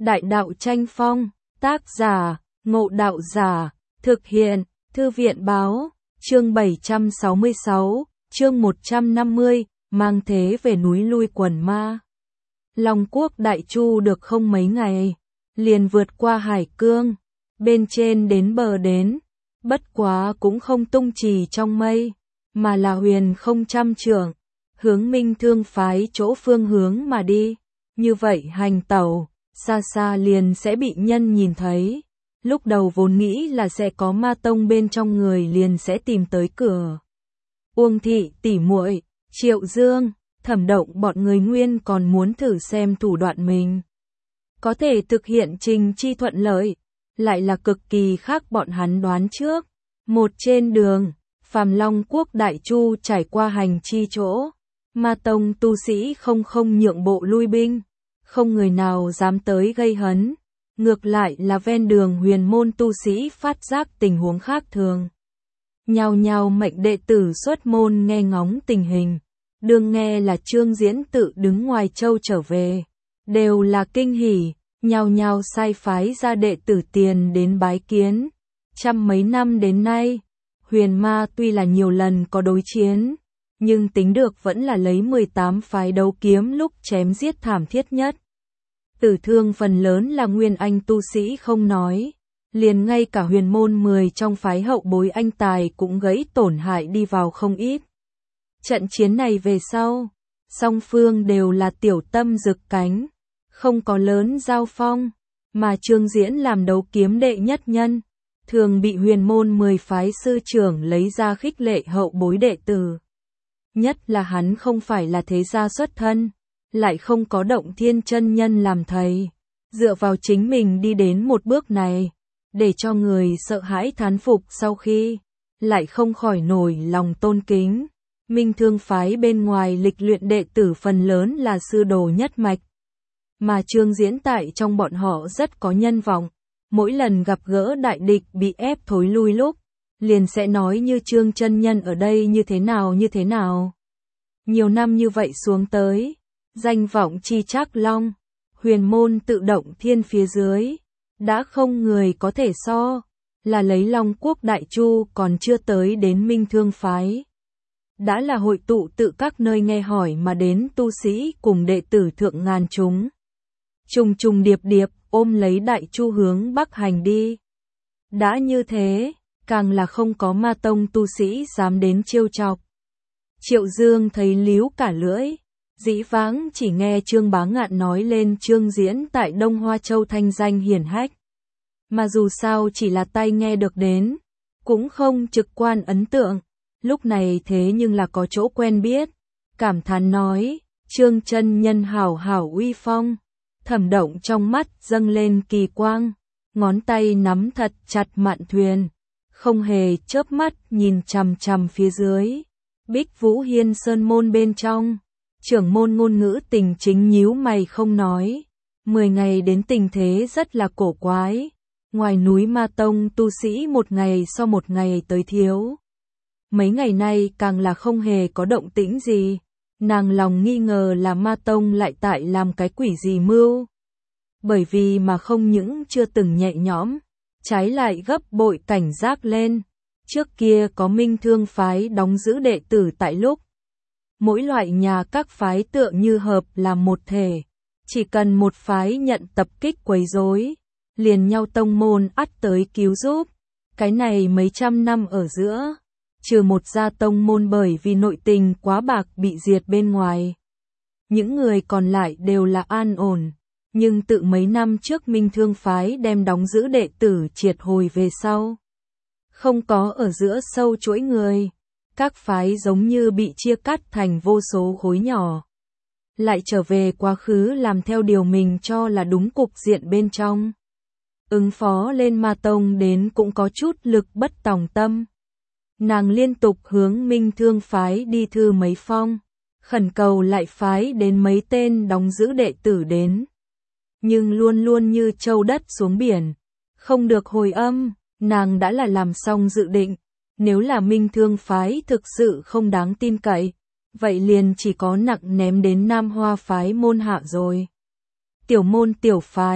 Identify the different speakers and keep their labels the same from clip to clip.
Speaker 1: Đại đạo tranh phong, tác giả, Ngộ Đạo Giả, thực hiện, Thư viện báo, chương 766, chương 150, mang thế về núi lui quần ma. Long quốc Đại Chu được không mấy ngày, liền vượt qua hải cương, bên trên đến bờ đến, bất quá cũng không tung trì trong mây, mà là huyền không trăm trượng, hướng Minh Thương phái chỗ phương hướng mà đi, như vậy hành tẩu, xa xa liền sẽ bị nhân nhìn thấy. Lúc đầu vốn nghĩ là sẽ có ma tông bên trong người liền sẽ tìm tới cửa. Uông Thị tỷ muội, Triệu Dương, Thẩm Động bọn người nguyên còn muốn thử xem thủ đoạn mình có thể thực hiện trình chi thuận lợi, lại là cực kỳ khác bọn hắn đoán trước. Một trên đường, phàm Long quốc Đại Chu trải qua hành chi chỗ, ma tông tu sĩ không nhượng bộ lui binh, không người nào dám tới gây hấn. Ngược lại là ven đường huyền môn tu sĩ phát giác tình huống khác thường. Nhao nhao mệnh đệ tử xuất môn nghe ngóng tình hình. Đương nghe là Trương Diễn tự đứng ngoài châu trở về. Đều là kinh hỉ, nhao nhao sai phái ra đệ tử tiền đến bái kiến. Trăm mấy năm đến nay, huyền ma tuy là nhiều lần có đối chiến, nhưng tính được vẫn là lấy 18 phái đấu kiếm lúc chém giết thảm thiết nhất. Tử thương phần lớn là nguyên anh tu sĩ không nói, liền ngay cả huyền môn 10 trong phái hậu bối anh tài cũng gãy tổn hại đi vào không ít. Trận chiến này về sau, song phương đều là tiểu tâm rực cánh, không có lớn giao phong, mà Trương Diễn làm đấu kiếm đệ nhất nhân, thường bị huyền môn 10 phái sư trưởng lấy ra khích lệ hậu bối đệ tử. Nhất là hắn không phải là thế gia xuất thân, lại không có Động Thiên chân nhân làm thầy, dựa vào chính mình đi đến một bước này, để cho người sợ hãi thán phục sau khi, lại không khỏi nổi lòng tôn kính. Minh Thương phái bên ngoài lịch luyện đệ tử phần lớn là sư đồ nhất mạch, mà Trương Diễn tại trong bọn họ rất có nhân vọng, mỗi lần gặp gỡ đại địch bị ép thối lui lúc, liền sẽ nói như Trương chân nhân ở đây như thế nào. Nhiều năm như vậy xuống tới, danh vọng chi Trác Long, huyền môn tự Động Thiên phía dưới, đã không người có thể so, là lấy Long quốc Đại Chu còn chưa tới đến Minh Thương phái. Đã là hội tụ tự các nơi nghe hỏi mà đến tu sĩ cùng đệ tử thượng ngàn chúng. Trùng trùng điệp điệp ôm lấy Đại Chu hướng Bắc hành đi. Đã như thế, càng là không có ma tông tu sĩ dám đến trêu chọc. Triệu Dương thấy líu cả lưỡi. Dĩ vãng chỉ nghe Trương Bá Ngạn nói lên Trương Diễn tại Đông Hoa Châu thanh danh hiển hách. Mà dù sao chỉ là tai nghe được đến, cũng không trực quan ấn tượng. Lúc này thế nhưng là có chỗ quen biết. Cảm thán nói, Trương chân nhân hảo hảo uy phong. Thẩm Động trong mắt dâng lên kỳ quang, ngón tay nắm thật chặt mạn thuyền, không hề chớp mắt nhìn chằm chằm phía dưới. Bích Vũ Hiên Sơn môn bên trong. Trưởng môn Ngôn Ngữ Tình chính nhíu mày không nói. 10 ngày đến tình thế rất là cổ quái. Ngoài núi ma tông tu sĩ một ngày so một ngày tới thiếu. Mấy ngày nay càng là không hề có động tĩnh gì. Nàng lòng nghi ngờ là ma tông lại tại làm cái quỷ gì mưu. Bởi vì mà không những chưa từng nhẹ nhõm, trái lại gấp bội cảnh giác lên. Trước kia có Minh Thương phái đóng giữ đệ tử tại lúc. Mỗi loại nhà các phái tựa như hợp làm một thể, chỉ cần một phái nhận tập kích quấy rối, liền nhau tông môn ắt tới cứu giúp. Cái này mấy trăm năm ở giữa, trừ một gia tông môn bởi vì nội tình quá bạc bị diệt bên ngoài. Những người còn lại đều là an ổn, nhưng tự mấy năm trước Minh Thương phái đem đóng giữ đệ tử triệt hồi về sau. Không có ở giữa sâu chuỗi người. Các phái giống như bị chia cắt thành vô số khối nhỏ. Lại trở về quá khứ làm theo điều mình cho là đúng cục diện bên trong. Ứng phó lên ma tông đến cũng có chút lực bất tòng tâm. Nàng liên tục hướng Minh Thương phái đi thư mấy phong, khẩn cầu lại phái đến mấy tên đóng giữ đệ tử đến. Nhưng luôn luôn như châu đất xuống biển, không được hồi âm, nàng đã là làm xong dự định. Nếu là Minh Thương phái thực sự không đáng tin cậy, vậy liền chỉ có nặng ném đến Nam Hoa phái môn hạ rồi. Tiểu môn tiểu phái,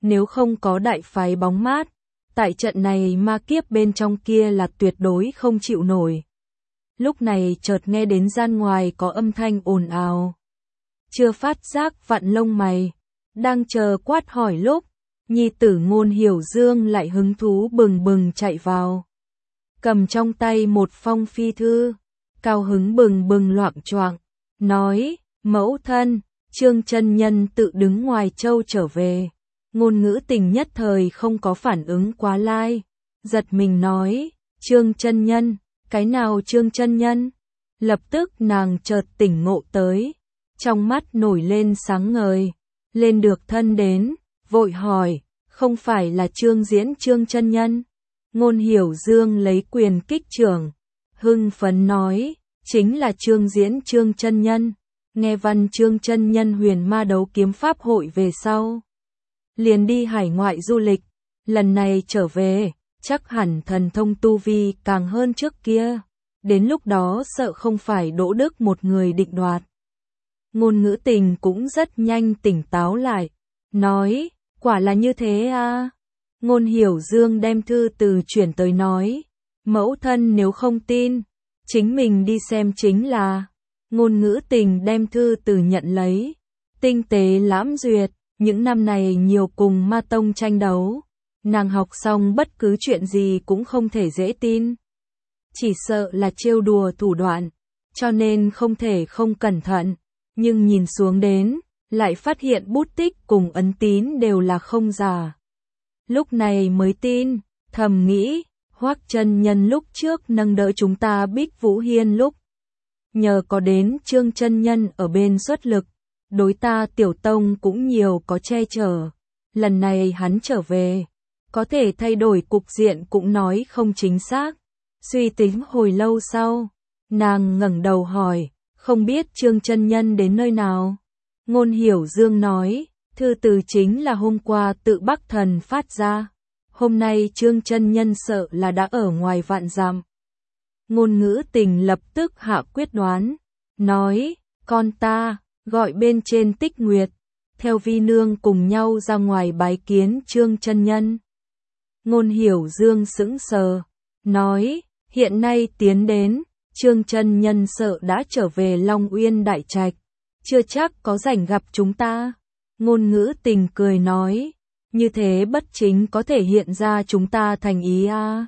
Speaker 1: nếu không có đại phái bóng mát, tại trận này ma kiếp bên trong kia là tuyệt đối không chịu nổi. Lúc này chợt nghe đến gian ngoài có âm thanh ồn ào. Chưa phát giác vặn lông mày, đang chờ quát hỏi lúc, nhi tử Ngôn Hiểu Dương lại hứng thú bừng bừng chạy vào. Cầm trong tay một phong phi thư, cao hứng bừng bừng loạng choạng, nói, mẫu thân, Trương chân nhân tự đứng ngoài châu trở về. Ngôn Ngữ Tình nhất thời không có phản ứng quá lai, giật mình nói, Trương chân nhân, cái nào Trương chân nhân? Lập tức nàng chợt tỉnh ngộ tới, trong mắt nổi lên sáng ngời, lên được thân đến, vội hỏi, không phải là Trương Diễn Trương chân nhân? Ngôn Hiểu Dương lấy quyền kích trưởng, hưng phấn nói, chính là Trương Diễn Trương chân nhân. Nghe văn Trương chân nhân Huyền Ma Đấu Kiếm Pháp hội về sau, liền đi hải ngoại du lịch, lần này trở về, chắc hẳn thần thông tu vi càng hơn trước kia, đến lúc đó sợ không phải Đỗ Đức một người định đoạt. Ngôn Ngữ Tình cũng rất nhanh tỉnh táo lại, nói, quả là như thế à. Ngôn Hiểu Dương đem thư từ chuyển tới nói, mẫu thân nếu không tin, chính mình đi xem chính là. Ngôn Ngữ Tình đem thư từ nhận lấy, tinh tế lãm duyệt, những năm này nhiều cùng ma tông tranh đấu, nàng học xong bất cứ chuyện gì cũng không thể dễ tin. Chỉ sợ là trêu đùa thủ đoạn, cho nên không thể không cẩn thận, nhưng nhìn xuống đến, lại phát hiện bút tích cùng ấn tín đều là không giả. Lúc này mới tin, thầm nghĩ, Hoắc chân nhân lúc trước nâng đỡ chúng ta Bích Vũ Hiên lúc, nhờ có đến Trương chân nhân ở bên xuất lực, đối ta Tiểu Tông cũng nhiều có che chở. Lần này hắn trở về, có thể thay đổi cục diện cũng nói không chính xác. Suy tính hồi lâu sau, nàng ngẩng đầu hỏi, không biết Trương chân nhân đến nơi nào? Ngôn Hiểu Dương nói, thư từ chính là hôm qua tự Bắc Thần phát ra. Hôm nay Trương chân nhân sợ là đã ở ngoài vạn dặm. Ngôn Ngữ Tình lập tức hạ quyết đoán, nói, con ta, gọi bên trên Tích Nguyệt, theo vi nương cùng nhau ra ngoài bái kiến Trương chân nhân. Ngôn Hiểu Dương sững sờ, nói, hiện nay tiến đến, Trương chân nhân sợ đã trở về Long Uyên Đại Trạch, chưa chắc có rảnh gặp chúng ta. Ngôn Ngữ Tình cười nói, như thế bất chính có thể hiện ra chúng ta thành ý à.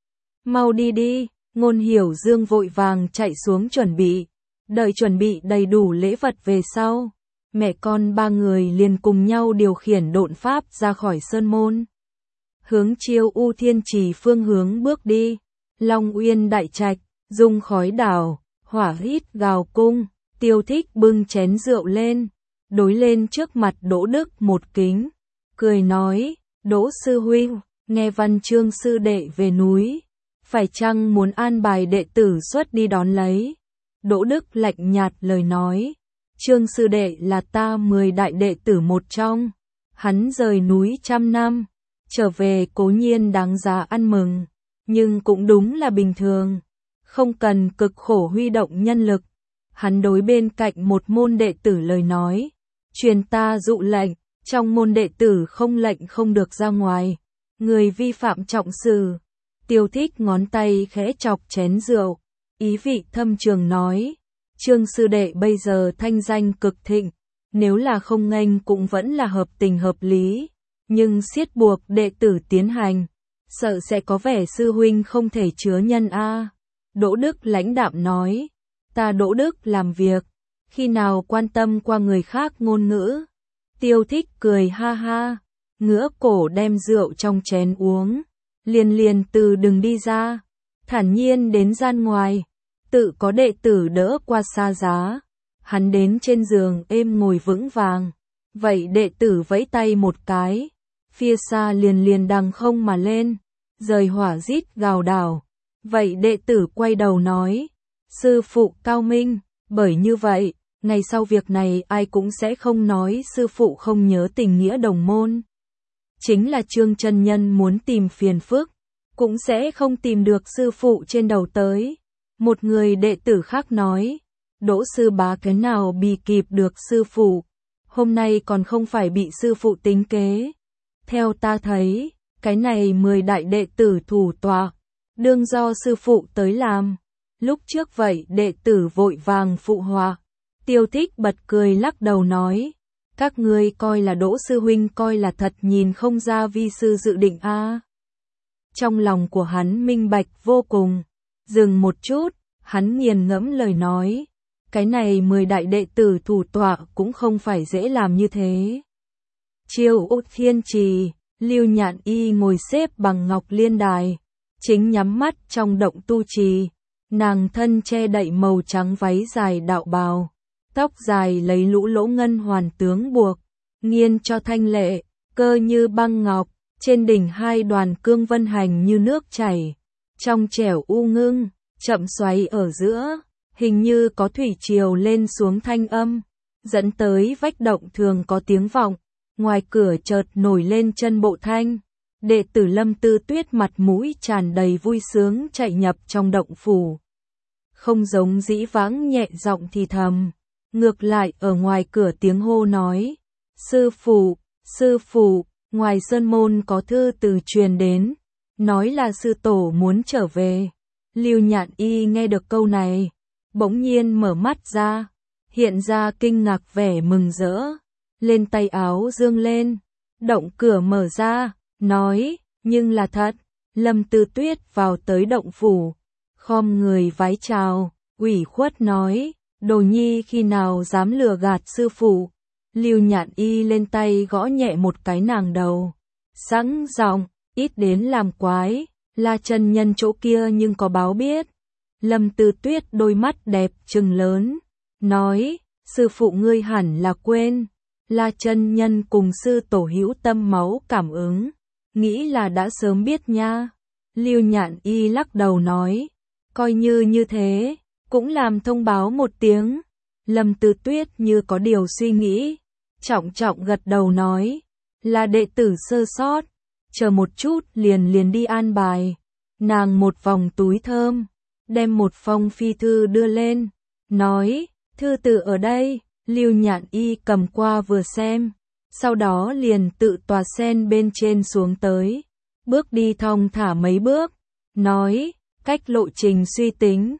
Speaker 1: Mau đi đi. Ngôn Hiểu Dương vội vàng chạy xuống chuẩn bị, đợi chuẩn bị đầy đủ lễ vật về sau, mẹ con ba người liền cùng nhau điều khiển độn pháp ra khỏi sơn môn. Hướng Chiêu U Thiên Trì phương hướng bước đi, Long Uyên Đại Trạch, dung khói đảo, hỏa hít gào cung, Tiêu Thích bưng chén rượu lên, đối lên trước mặt Đỗ Đức một kính, cười nói, Đỗ sư huynh, nghe văn Trương sư đệ về núi, phải chăng muốn an bài đệ tử xuất đi đón lấy? Đỗ Đức lạnh nhạt lời nói, Trương sư đệ là ta 10 đại đệ tử một trong, hắn rời núi trăm năm, trở về cố nhiên đáng giá ăn mừng, nhưng cũng đúng là bình thường, không cần cực khổ huy động nhân lực. Hắn đối bên cạnh một môn đệ tử lời nói, truyền ta dụ lệnh, trong môn đệ tử không lệnh không được ra ngoài, người vi phạm trọng xử. Tiêu Thích ngón tay khẽ chọc chén rượu, ý vị thâm trường nói, Trương sư đệ bây giờ thanh danh cực thịnh, nếu là không nghênh cũng vẫn là hợp tình hợp lý, nhưng siết buộc đệ tử tiến hành, sợ sẽ có vẻ sư huynh không thể chứa nhân a. Đỗ Đức lãnh đạm nói, ta Đỗ Đức làm việc, khi nào quan tâm qua người khác ngôn ngữ. Tiêu Thích cười ha ha, ngửa cổ đem rượu trong chén uống. Liền từ đừng đi ra, thản nhiên đến gian ngoài, tự có đệ tử đỡ qua xa giá, hắn đến trên giường êm ngồi vững vàng, vậy đệ tử vẫy tay một cái, phía xa liền đằng không mà lên, rời hỏa rít gào đảo, vậy đệ tử quay đầu nói, sư phụ cao minh, bởi như vậy, ngày sau việc này ai cũng sẽ không nói sư phụ không nhớ tình nghĩa đồng môn. Chính là Trương chân nhân muốn tìm phiền phức, cũng sẽ không tìm được sư phụ trên đầu tới. Một người đệ tử khác nói, Đỗ sư bá cái nào bì kịp được sư phụ, hôm nay còn không phải bị sư phụ tính kế. Theo ta thấy, cái này 10 đại đệ tử thủ tọa, đương do sư phụ tới làm. Lúc trước vậy đệ tử vội vàng phụ họa. Tiêu Thích bật cười lắc đầu nói, các ngươi coi là Đỗ sư huynh coi là thật nhìn không ra vi sư dự định a. Trong lòng của hắn minh bạch vô cùng, dừng một chút, hắn nghiền ngẫm lời nói, cái này 10 đại đệ tử thủ tọa cũng không phải dễ làm như thế. Chiêu Út Thiên Trì, Lưu Nhạn Y ngồi xếp bằng ngọc liên đài, chính nhắm mắt trong động tu trì, nàng thân che đậy màu trắng váy dài đạo bào, tóc dài lấy lũ lỗ ngân hoàn tướng buộc, nghiêng cho thanh lệ, cơ như băng ngọc, trên đỉnh hai đoàn cương vân hành như nước chảy, trong trẻo u ngưng, chậm xoáy ở giữa, hình như có thủy triều lên xuống thanh âm, dẫn tới vách động thường có tiếng vọng. Ngoài cửa chợt nổi lên chân bộ thanh, đệ tử Lâm Tư Tuyết mặt mũi tràn đầy vui sướng chạy nhập trong động phủ. Không giống dĩ vãng nhẹ giọng thì thầm, ngược lại ở ngoài cửa tiếng hô nói, sư phụ, ngoài sơn môn có thư từ truyền đến, nói là sư tổ muốn trở về. Lưu Nhạn Y nghe được câu này, bỗng nhiên mở mắt ra, hiện ra kinh ngạc vẻ mừng rỡ. Lên tay áo dương lên, động cửa mở ra, nói, nhưng là thật, Lâm Tư Tuyết vào tới động phủ, khom người vái chào, ủy khuất nói, đồ nhi khi nào dám lừa gạt sư phụ. Lưu Nhạn Y lên tay gõ nhẹ một cái nàng đầu, sẵn giọng, ít đến làm quái, La chân nhân chỗ kia nhưng có báo biết. Lâm Tư Tuyết đôi mắt đẹp trừng lớn, nói, sư phụ ngươi hẳn là quên. La chân nhân cùng sư tổ hữu tâm máu cảm ứng, nghĩ là đã sớm biết nha. Lưu Nhạn Y lắc đầu nói, coi như thế, cũng làm thông báo một tiếng. Lâm Tư Tuyết như có điều suy nghĩ, trọng trọng gật đầu nói, là đệ tử sơ sót, chờ một chút liền đi an bài. Nàng một vòng túi thơm, đem một phong phi thư đưa lên, nói, thư từ ở đây. Lưu Nhạn Y cầm qua vừa xem, sau đó liền tự tòa sen bên trên xuống tới, bước đi thong thả mấy bước, nói, cách lộ trình suy tính,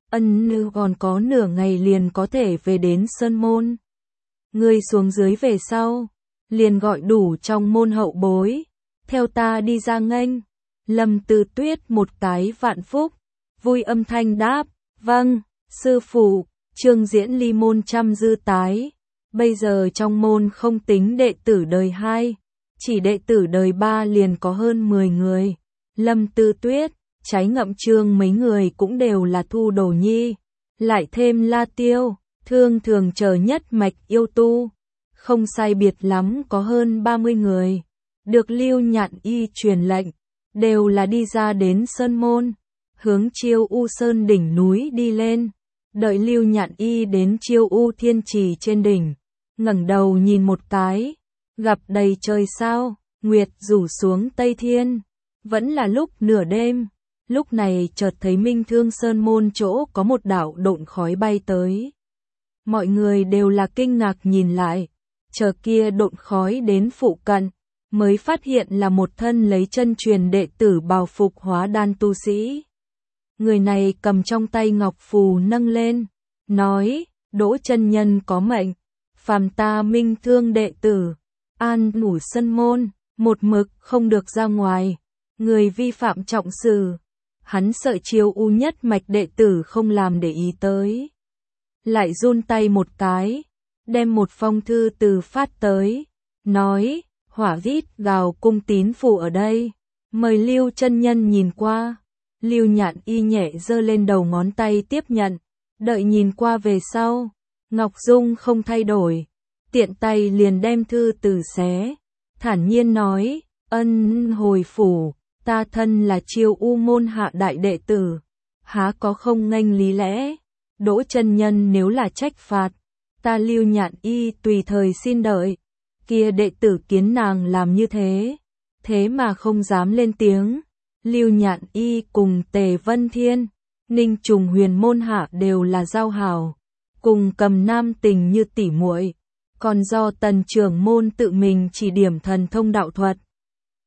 Speaker 1: ân còn có nửa ngày liền có thể về đến sơn môn. Ngươi xuống dưới về sau, liền gọi đủ trong môn hậu bối, theo ta đi ra nghênh. Lâm Tư Tuyết một cái vạn phúc, vui âm thanh đáp, vâng, sư phụ. Trương Diễn ly môn trăm dư tái, bây giờ trong môn không tính đệ tử đời 2, chỉ đệ tử đời 3 liền có hơn 10 người. Lâm Tư Tuyết, Trái Ngậm Trương mấy người cũng đều là thu đồ nhi, lại thêm La Tiêu, Thương Thường chờ nhất mạch yêu tu, không sai biệt lắm có hơn 30 người. Được Lưu Nhạn Y truyền lệnh, đều là đi ra đến sơn môn, hướng Chiêu U Sơn đỉnh núi đi lên. Đợi Lưu Nhạn Y đến Chiêu U Thiên Trì trên đỉnh, ngẩng đầu nhìn một cái, gặp đầy trời sao, nguyệt rủ xuống Tây Thiên, vẫn là lúc nửa đêm, lúc này chợt thấy Minh Thương Sơn môn chỗ có một đạo độn khói bay tới. Mọi người đều là kinh ngạc nhìn lại, chờ kia độn khói đến phụ cận, mới phát hiện là một thân lấy chân truyền đệ tử bào phục hóa đan tu sĩ. Người này cầm trong tay ngọc phù nâng lên, nói, Đỗ chân nhân có mệnh, phàm ta Minh Thương đệ tử, an ngủ sân môn, một mực không được ra ngoài, người vi phạm trọng xử. Hắn sợ Chiêu U nhất mạch đệ tử không làm để ý tới. Lại run tay một cái, đem một phong thư từ phát tới, nói, hỏa vít gào cung tín phủ ở đây, mời Lưu chân nhân nhìn qua. Lưu Nhạn Y nhẹ giơ lên đầu ngón tay tiếp nhận, đợi nhìn qua về sau, Ngọc Dung không thay đổi, tiện tay liền đem thư từ xé, thản nhiên nói, ân hồi phủ, ta thân là Chiêu U môn hạ đại đệ tử, há có không nghênh lý lẽ, Đỗ chân nhân nếu là trách phạt, ta Lưu Nhạn Y tùy thời xin đợi. Kia đệ tử kiến nàng làm như thế, thế mà không dám lên tiếng. Lưu Nhạn Y cùng Tề Vân Thiên, Ninh Trùng Huyền môn hạ đều là giao hảo, cùng Cầm Nam tình như tỉ muội, còn do Tần trưởng môn tự mình chỉ điểm thần thông đạo thuật,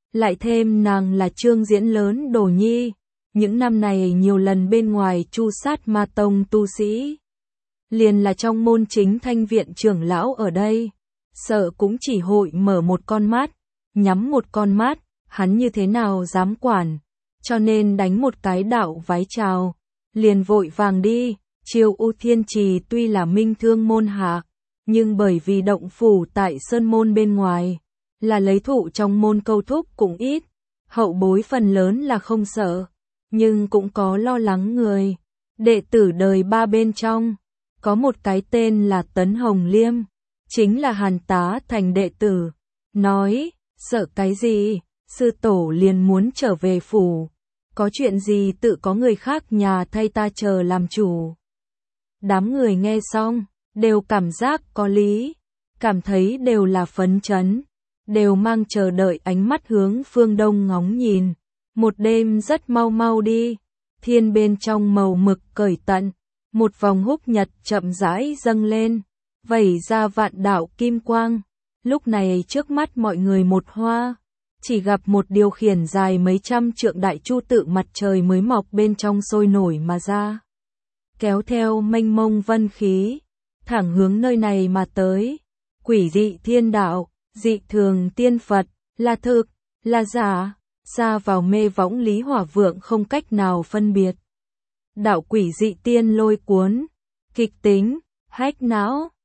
Speaker 1: Lại thêm nàng là Trương Diễn lớn Đồ Nhi, những năm này nhiều lần bên ngoài chu sát ma tông tu sĩ. Liền là trong môn chính thanh viện trưởng lão ở đây, sợ cũng chỉ hội mở một con mắt, nhắm một con mắt, hắn như thế nào dám quản, cho nên đánh một cái đạo vái chào, liền vội vàng đi. Chiêu U Thiên Trì tuy là minh thương môn hạ, nhưng bởi vì động phủ tại sơn môn bên ngoài, là lấy thụ trong môn câu thúc cũng ít, hậu bối phần lớn là không sợ, nhưng cũng có lo lắng người. Đệ tử đời ba bên trong, có một cái tên là Tấn Hồng Liêm, chính là Hàn Tá Thành đệ tử, nói, sợ cái gì, sư tổ liền muốn trở về phủ, có chuyện gì tự có người khác nhà thay ta chờ làm chủ. Đám người nghe xong, đều cảm giác có lý, cảm thấy đều là phấn chấn, đều mang chờ đợi ánh mắt hướng phương đông ngóng nhìn. Một đêm rất mau mau đi, thiên bên trong màu mực cởi tận, một vòng húc nhật chậm rãi dâng lên, vẩy ra vạn đạo kim quang. Lúc này trước mắt mọi người một hoa, chỉ gặp một điều khiển dài mấy trăm trượng đại chu tự mặt trời mới mọc bên trong sôi nổi mà ra, kéo theo mênh mông vân khí, thẳng hướng nơi này mà tới. Quỷ dị thiên đạo, dị thường tiên Phật, là thực, là giả, xa vào mê võng Lý Hỏa Vượng không cách nào phân biệt. Đạo quỷ dị tiên lôi cuốn, kịch tính, hách não.